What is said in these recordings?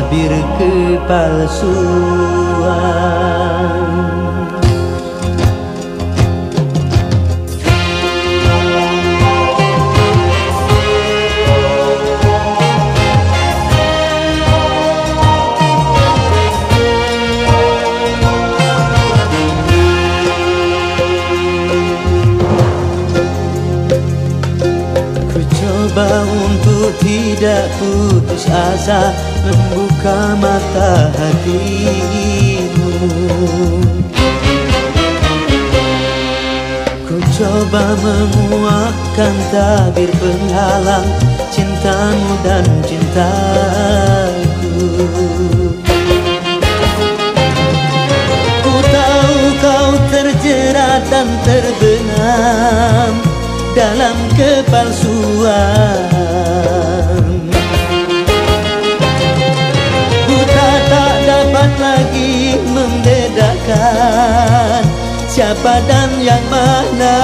tabir kepalsuan. Coba untuk tidak putus asa, membuka mata hatimu. Ku coba menguatkan tabir penghalang cintamu dan cintaku. Ku tahu kau terjerat dan terbenam dalam kepalsuan. Buta tak dapat lagi membedakan siapa dan yang mana.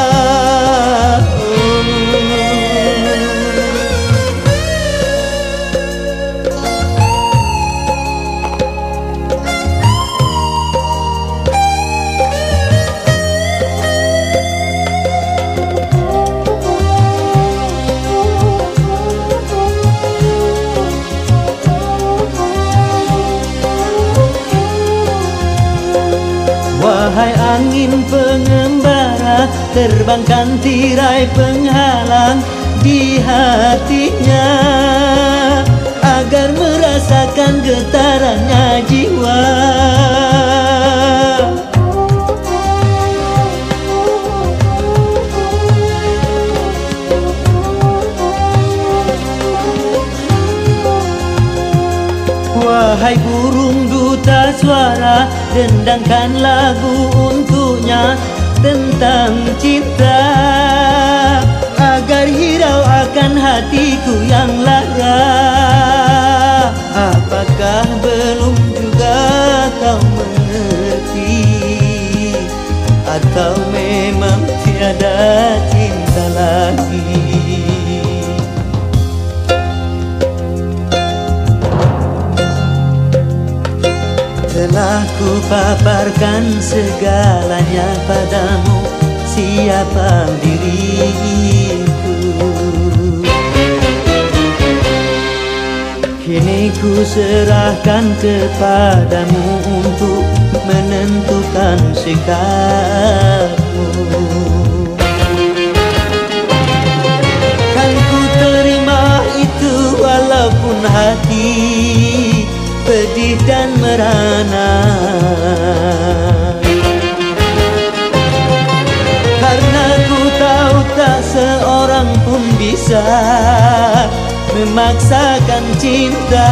Wahai angin pengembara, terbangkan tirai penghalang di hatinya, agar merasakan getarannya jiwa. Wahai burung duta suara, dendangkan lagu untuknya tentang cinta, agar hirau akan hatiku yang lara. Apakah belum juga kau mengerti, atau memang tiada cinta lagi? Telah ku paparkan segalanya padamu, siapa diriku. Kini ku serahkan kepadamu untuk menentukan sikapmu. Kan ku terima itu walaupun hati pedih dan merana, karena ku tahu tak seorang pun bisa memaksakan cinta.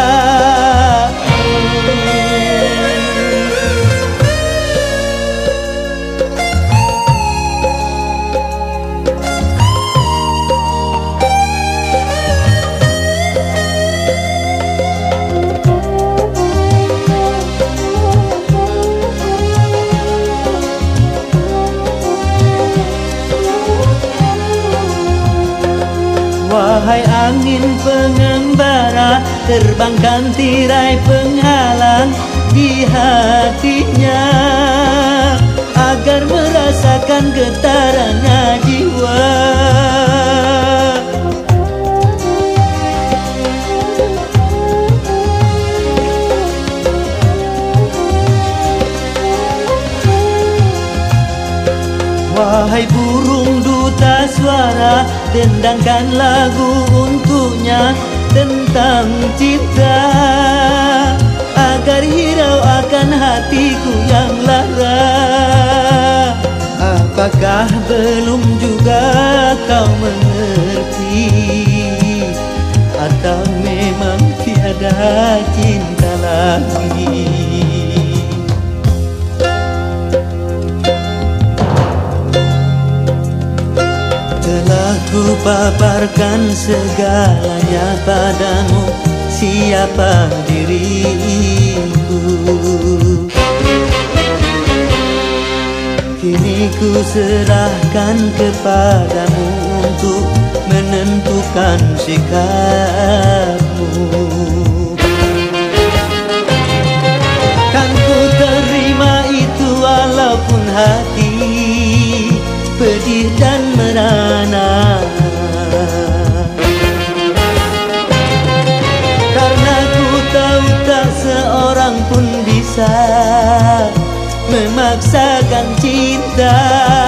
Wahai angin pengembara, terbangkan tirai penghalang di hatinya, agar merasakan getarannya jiwa. Wahai burung duta suara, dendangkan lagu untuknya tentang cinta, agar hirau akan hatiku yang lara. Apakah belum juga kau mengerti, atau memang tiada cinta lagi? Telah ku paparkan segalanya padamu, siapa diriku. Kini ku serahkan kepadamu untuk menentukan sikapmu. memaksakan cinta.